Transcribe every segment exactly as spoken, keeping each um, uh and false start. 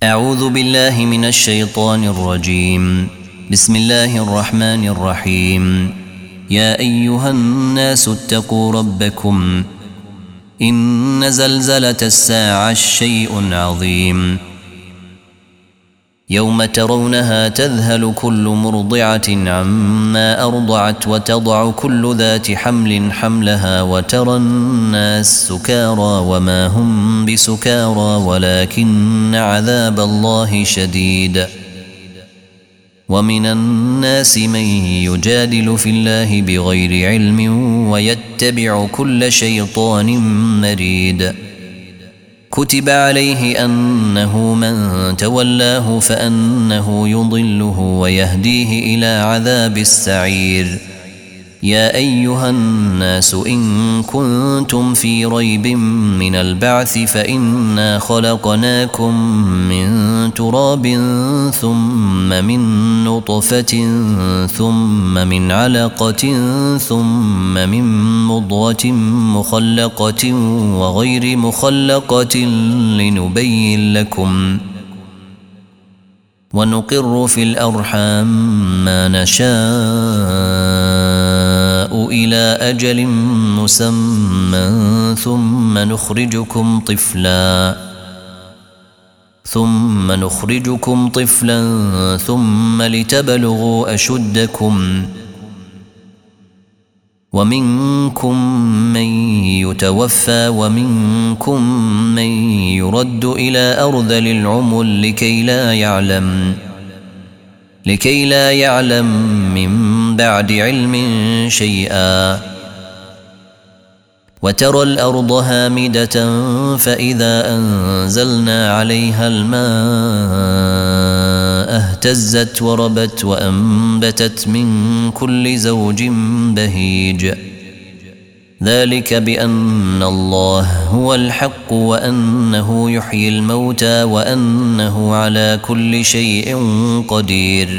أعوذ بالله من الشيطان الرجيم. بسم الله الرحمن الرحيم. يا أيها الناس اتقوا ربكم إن زلزلة الساعة شيء عظيم يوم ترونها تذهل كل مرضعة عما أرضعت وتضع كل ذات حمل حملها وترى الناس سكارى وما هم بسكارى ولكن عذاب الله شديد. ومن الناس من يجادل في الله بغير علم ويتبع كل شيطان مريد. كتب عليه أنه من تولاه فأنه يضله ويهديه إلى عذاب السعير. يا أيها الناس إن كنتم في ريب من البعث فإنا خلقناكم من تراب ثم من نطفة ثم من علقة ثم من مضغة مخلقة وغير مخلقة لنبين لكم ونقر في الأرحام ما نشاء إلى أجل مسمى ثم نخرجكم طفلا ثم نخرجكم طفلا ثم لتبلغوا أشدكم ومنكم من يتوفى ومنكم من يرد إلى أرذل العمر لكي لا يعلم لكي لا يعلم من بعد علم شيئا. وترى الأرض هامدة فإذا أنزلنا عليها الماء اهتزت وربت وأنبتت من كل زوج بهيج. ذلك بأن الله هو الحق وأنه يحيي الموتى وأنه على كل شيء قدير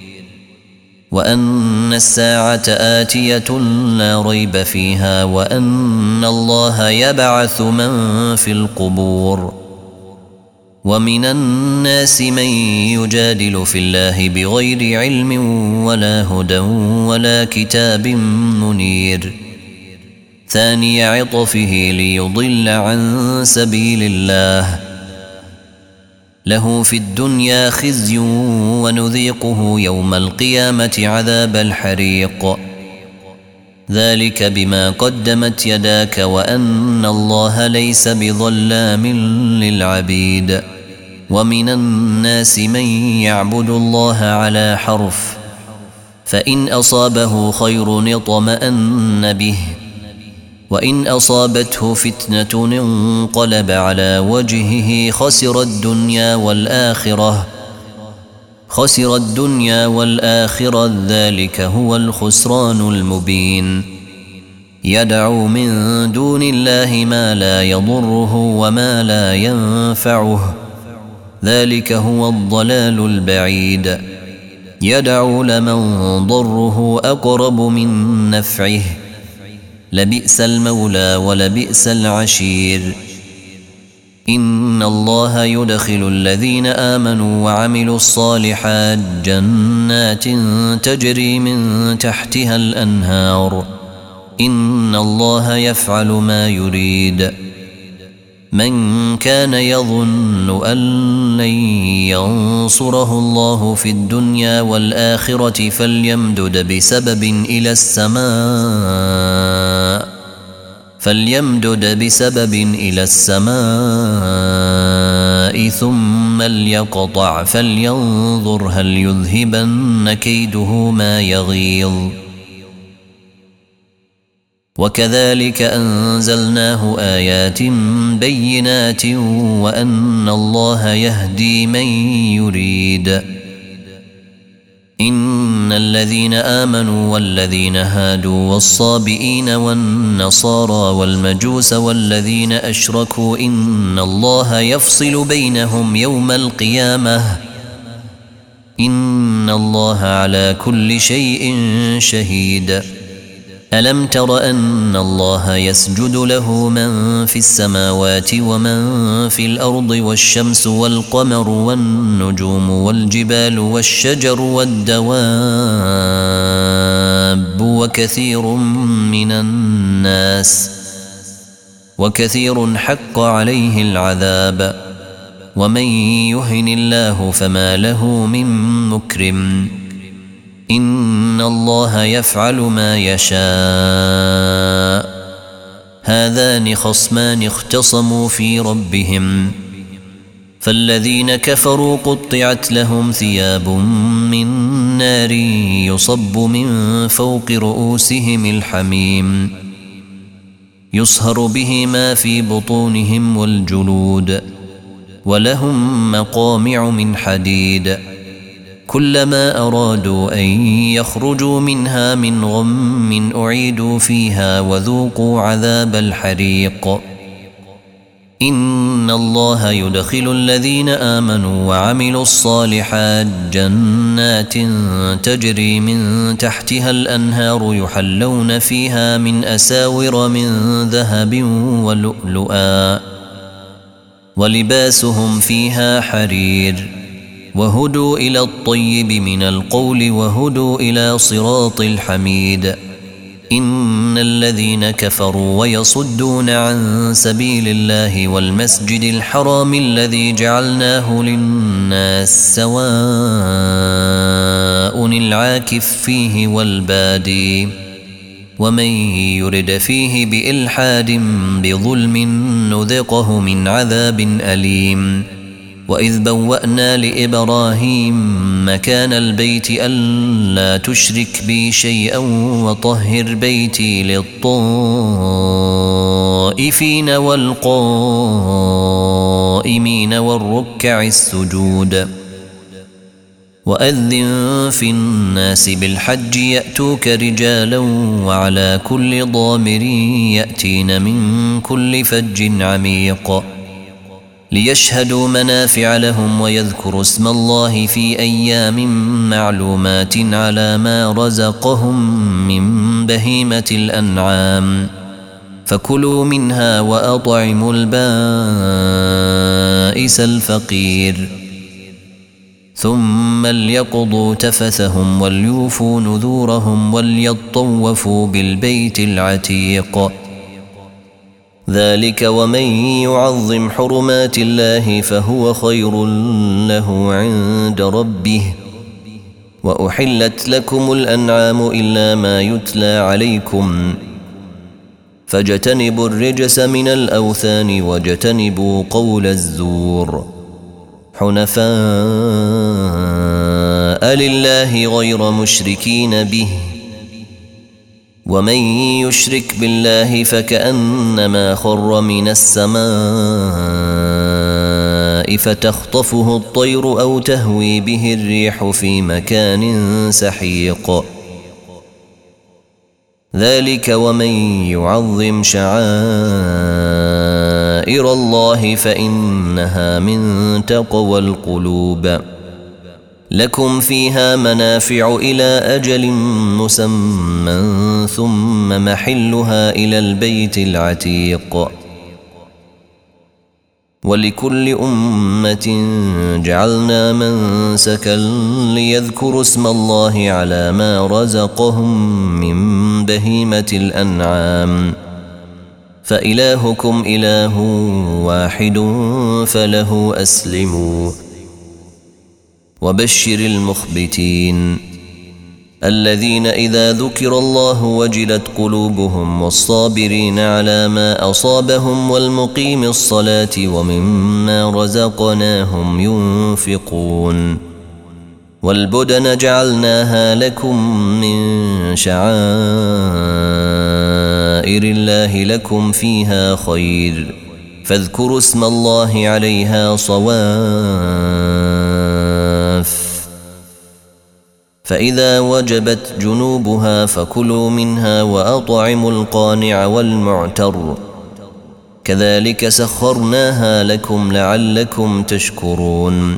وأن الساعة آتية لا ريب فيها وأن الله يبعث من في القبور. ومن الناس من يجادل في الله بغير علم ولا هدى ولا كتاب منير. ثاني عطفه ليضل عن سبيل الله له في الدنيا خزي ونذيقه يوم القيامة عذاب الحريق. ذلك بما قدمت يداك وأن الله ليس بظلام للعبيد. ومن الناس من يعبد الله على حرف فإن أصابه خير اطمأن به وإن أصابته فتنة انقلب على وجهه خسر الدنيا والآخرة خسر الدنيا والآخرة ذلك هو الخسران المبين. يدعو من دون الله ما لا يضره وما لا ينفعه ذلك هو الضلال البعيد. يدعو لمن ضره أقرب من نفعه لبئس المولى ولبئس العشير. إن الله يدخل الذين آمنوا وعملوا الصالحات جنات تجري من تحتها الأنهار. إن الله يفعل ما يريد. من كان يظن أن لن ينصره الله في الدنيا والآخرة فليمدد بسبب إلى السماء فليمدد بسبب إلى السماء ثم ليقطع فلينظر هل يذهبن كيده ما يغيظ. وكذلك أنزلناه آيات بينات وأن الله يهدي من يريد. إن الذين آمنوا والذين هادوا والصابئين والنصارى والمجوس والذين أشركوا إن الله يفصل بينهم يوم القيامة إن الله على كل شيء شهيد. ألم تر أن الله يسجد له من في السماوات ومن في الأرض والشمس والقمر والنجوم والجبال والشجر والدواب وكثير من الناس وكثير حق عليه العذاب ومن يهن الله فما له من مكرم إن الله يفعل ما يشاء هذان خصمان اختصموا في ربهم فالذين كفروا قطعت لهم ثياب من نار يصب من فوق رؤوسهم الحميم يصهر به ما في بطونهم والجلود ولهم مقامع من حديد كلما أرادوا أن يخرجوا منها من غم أعيدوا فيها وذوقوا عذاب الحريق إن الله يدخل الذين آمنوا وعملوا الصالحات جنات تجري من تحتها الأنهار يحلون فيها من أساور من ذهب ولؤلؤا ولباسهم فيها حرير وهدوا إلى الطيب من القول وهدوا إلى صراط الحميد إن الذين كفروا ويصدون عن سبيل الله والمسجد الحرام الذي جعلناه للناس سواء العاكف فيه والبادي ومن يرد فيه بإلحاد بظلم نذقه من عذاب أليم وإذ بوأنا لإبراهيم مكان البيت ألا تشرك بي شيئا وطهر بيتي للطائفين والقائمين والركع السجود وأذن في الناس بالحج يأتوك رجالا وعلى كل ضامر يأتين من كل فج عميق ليشهدوا منافع لهم ويذكروا اسم الله في أيام معلومات على ما رزقهم من بهيمة الأنعام فكلوا منها وأطعموا البائس الفقير ثم ليقضوا تفثهم وليوفوا نذورهم وليطوفوا بالبيت العتيق ذلك ومن يعظم حرمات الله فهو خير له عند ربه وأحلت لكم الأنعام إلا ما يتلى عليكم فاجتنبوا الرجس من الأوثان واجتنبوا قول الزور حنفاء لله غير مشركين به ومن يشرك بالله فكأنما خر من السماء فتخطفه الطير أو تهوي به الريح في مكان سحيق ذلك ومن يعظم شعائر الله فإنها من تقوى القلوب لكم فيها منافع إلى أجل مسمى ثم محلها إلى البيت العتيق ولكل أمة جعلنا منسكا ليذكروا اسم الله على ما رزقهم من بهيمة الأنعام فإلهكم إله واحد فله أسلموا وبشر المخبتين الذين إذا ذكر الله وجلت قلوبهم والصابرين على ما أصابهم والمقيم الصلاة ومما رزقناهم ينفقون والبدن جعلناها لكم من شعائر الله لكم فيها خير فاذكروا اسم الله عليها صواف فإذا وجبت جنوبها فكلوا منها وأطعموا القانع والمعتر كذلك سخرناها لكم لعلكم تشكرون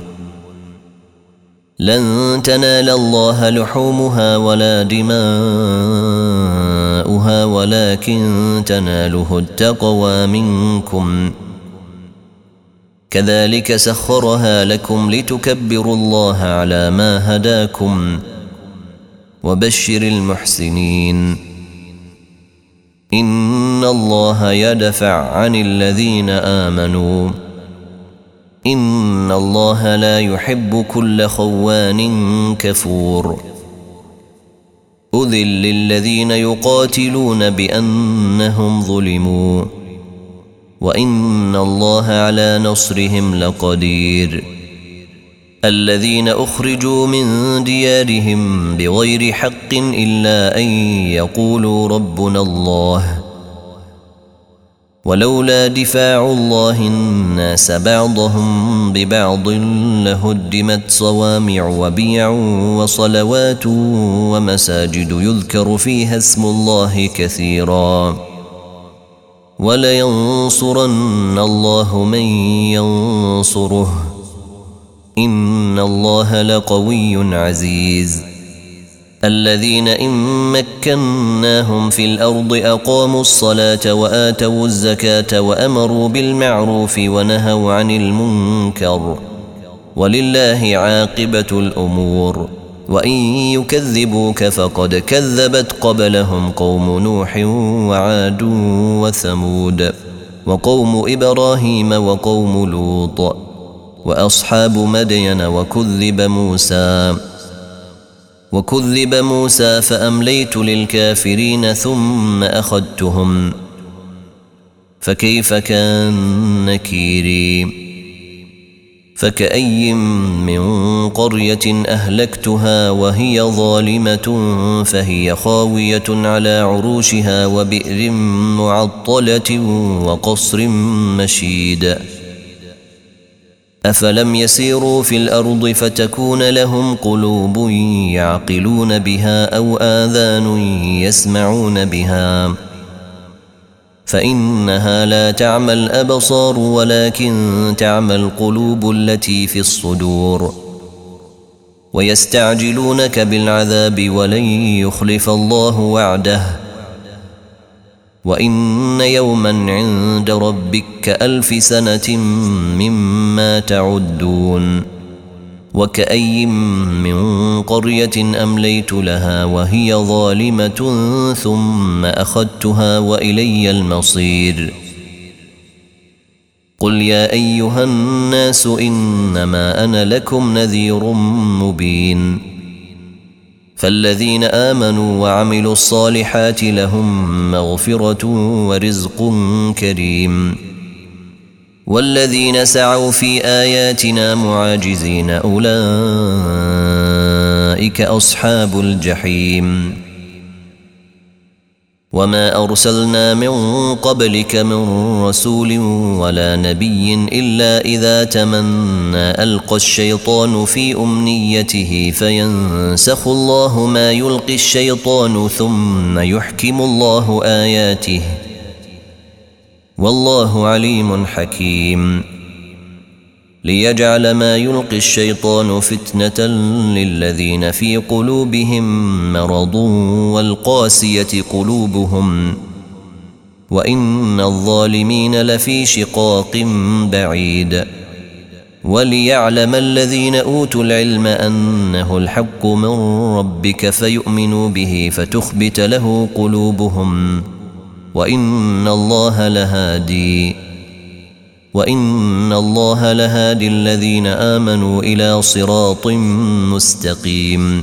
لن تنال الله لحومها ولا دماؤها ماؤها ولكن تناله التقوى منكم كذلك سخرها لكم لتكبروا الله على ما هداكم وبشر المحسنين إن الله يدفع عن الذين آمنوا إن الله لا يحب كل خوان كفور أذل للذين يقاتلون بأنهم ظلموا وإن الله على نصرهم لقدير الذين أخرجوا من ديارهم بغير حق إلا أن يقولوا ربنا الله ولولا دفاع الله الناس بعضهم ببعض لهدمت صوامع وبيع وصلوات ومساجد يذكر فيها اسم الله كثيرا ولينصرن الله من ينصره إن الله لقوي عزيز الذين إن مكناهم في الأرض أقاموا الصلاة وآتوا الزكاة وأمروا بالمعروف ونهوا عن المنكر ولله عاقبة الأمور وإن يكذبوك فقد كذبت قبلهم قوم نوح وعاد وثمود وقوم إبراهيم وقوم لوط وأصحاب مدين وكذب موسى وكذب موسى فأمليت للكافرين ثم أخذتهم فكيف كان نكيري فكأي من قرية أهلكتها وهي ظالمة فهي خاوية على عروشها وبئر معطلة وقصر مشيد أفلم يسيروا في الأرض فتكون لهم قلوب يعقلون بها أو آذان يسمعون بها فإنها لا تعمى الأبصار ولكن تعمى القلوب التي في الصدور ويستعجلونك بالعذاب ولن يخلف الله وعده وإن يوما عند ربك كألف سنة مما تعدون وكأي من قرية أمليت لها وهي ظالمة ثم أخذتها وإلي المصير قل يا أيها الناس إنما أنا لكم نذير مبين فالذين آمنوا وعملوا الصالحات لهم مغفرة ورزق كريم والذين سعوا في آياتنا معاجزين أولئك أصحاب الجحيم وما أرسلنا من قبلك من رسول ولا نبي إلا إذا تمنى ألقى الشيطان في أمنيته فينسخ الله ما يلقي الشيطان ثم يحكم الله آياته والله عليم حكيم ليجعل ما يلقي الشيطان فتنة للذين في قلوبهم مرض والقاسية قلوبهم وإن الظالمين لفي شقاق بعيد وليعلم الذين أوتوا العلم أنه الحق من ربك فيؤمنوا به فتخبت له قلوبهم وإن الله لهادي وإن الله لهادي الذين آمنوا إلى صراط مستقيم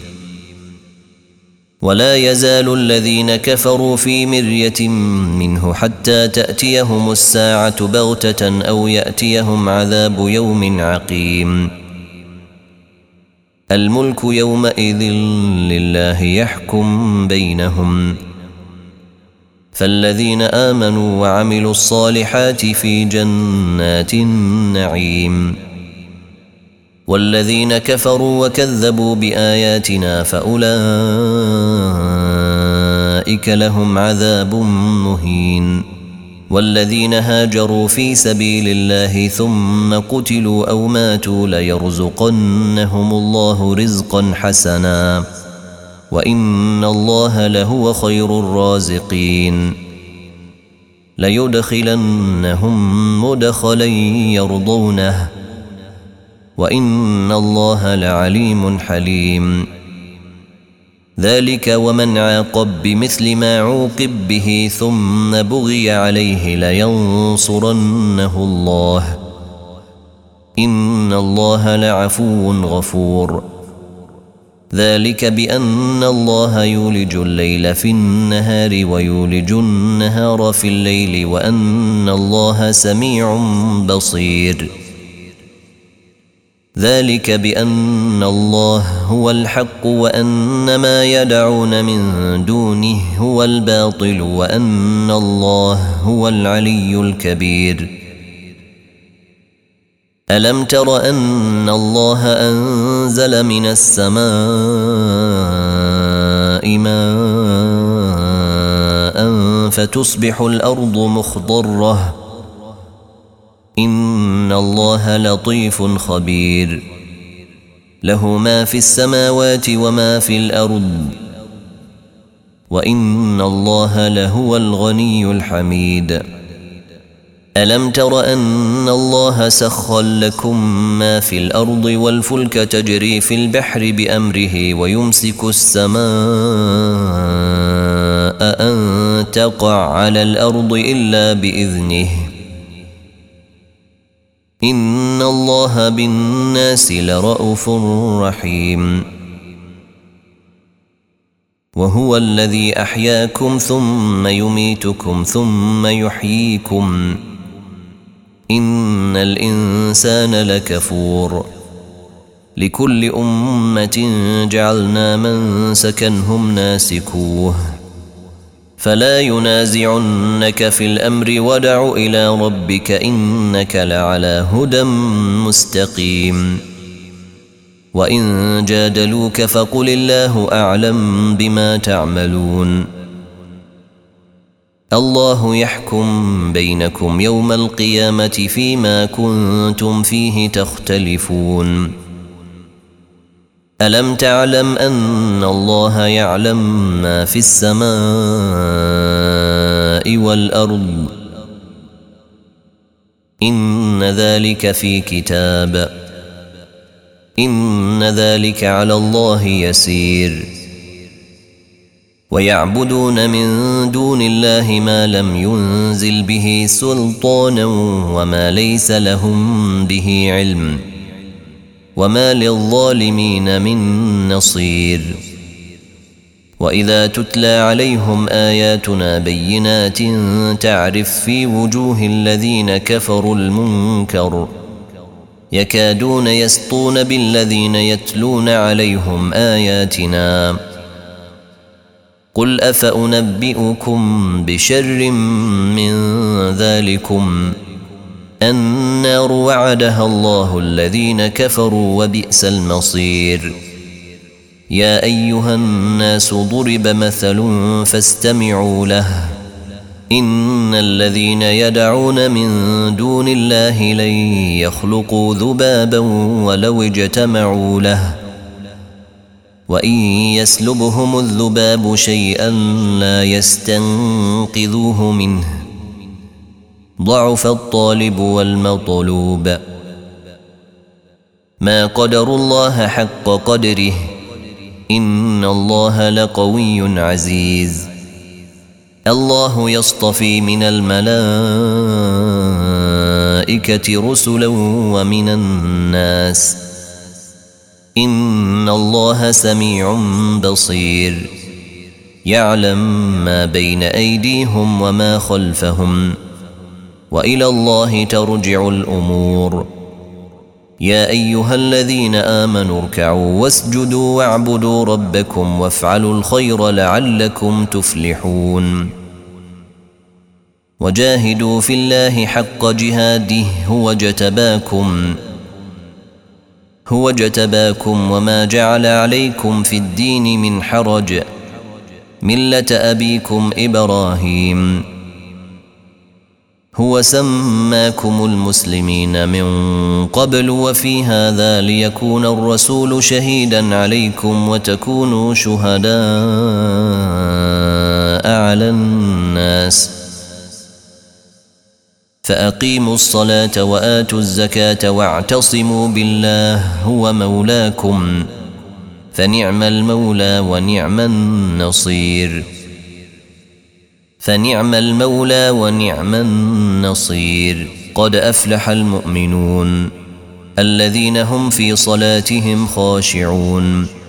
ولا يزال الذين كفروا في مرية منه حتى تأتيهم الساعة بغتة أو يأتيهم عذاب يوم عقيم الملك يومئذ لله يحكم بينهم فالذين آمنوا وعملوا الصالحات في جنات النعيم والذين كفروا وكذبوا بآياتنا فأولئك لهم عذاب مهين والذين هاجروا في سبيل الله ثم قتلوا أو ماتوا ليرزقنهم الله رزقا حسنا وإن الله لهو خير الرازقين ليدخلنهم مدخلا يرضونه وإن الله لعليم حليم ذلك ومن عاقب بمثل ما عوقب به ثم بغي عليه لينصرنه الله إن الله لعفو غفور ذلك بأن الله يولج الليل في النهار ويولج النهار في الليل وأن الله سميع بصير ذلك بأن الله هو الحق وأن ما يدعون من دونه هو الباطل وأن الله هو العلي الكبير ألم تر أن الله أنزل من السماء ماء فتصبح الأرض مخضرة إن الله لطيف خبير له ما في السماوات وما في الأرض وإن الله لهو الغني الحميد ألم تر أن الله سخر لكم ما في الأرض والفلك تجري في البحر بأمره ويمسك السماء أن تقع على الأرض إلا بإذنه إن الله بالناس لرءوف رحيم وهو الذي أحياكم ثم يميتكم ثم يحييكم إن الإنسان لكفور لكل أمة جعلنا منسكا هم ناسكوه فلا ينازعنك في الأمر ودع إلى ربك إنك لعلى هدى مستقيم وإن جادلوك فقل الله أعلم بما تعملون الله يحكم بينكم يوم القيامة فيما كنتم فيه تختلفون ألم تعلم أن الله يعلم ما في السماء والأرض إن ذلك في كتاب إن ذلك على الله يسير ويعبدون من دون الله ما لم ينزل به سلطانا وما ليس لهم به علم وما للظالمين من نصير وإذا تتلى عليهم آياتنا بينات تعرف في وجوه الذين كفروا المنكر يكادون يسطون بالذين يتلون عليهم آياتنا قل أفأنبئكم بشر من ذلكم النار وعدها الله الذين كفروا وبئس المصير يا أيها الناس ضرب مثل فاستمعوا له إن الذين يدعون من دون الله لن يخلقوا ذبابا ولو اجتمعوا له وإن يسلبهم الذباب شيئا لا يستنقذوه منه ضعف الطالب والمطلوب ما قدروا الله حق قدره إن الله لقوي عزيز الله يصطفي من الملائكة رسلا ومن الناس إن الله سميع بصير يعلم ما بين أيديهم وما خلفهم وإلى الله ترجع الأمور يا أيها الذين آمنوا اركعوا واسجدوا واعبدوا ربكم وافعلوا الخير لعلكم تفلحون وجاهدوا في الله حق جهاده هو اجتباكم هو اجتباكم وما جعل عليكم في الدين من حرج ملة أبيكم إبراهيم هو سماكم المسلمين من قبل وفي هذا ليكون الرسول شهيدا عليكم وتكونوا شهداء على الناس فأقيموا الصلاة وآتوا الزكاة واعتصموا بالله هو مولاكم فنعم المولى ونعم النصير فنعم المولى ونعم النصير قد أفلح المؤمنون الذين هم في صلاتهم خاشعون